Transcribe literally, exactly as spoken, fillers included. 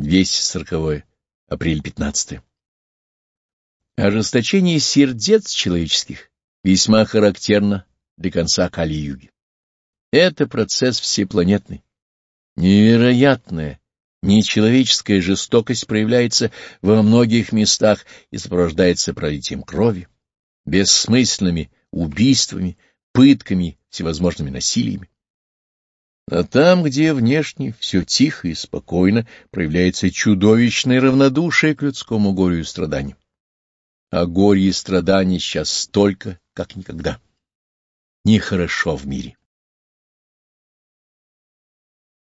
двести сороковое, апрель пятнадцатое. Ожесточение сердец человеческих весьма характерно для конца Кали-юги. Это процесс всепланетный. Невероятная, нечеловеческая жестокость проявляется во многих местах и сопровождается пролитием крови, бессмысленными убийствами, пытками, всевозможными насилиями. А там, где внешне все тихо и спокойно, проявляется чудовищное равнодушие к людскому горю и страданию. А горе и страдания сейчас столько, как никогда. Нехорошо в мире.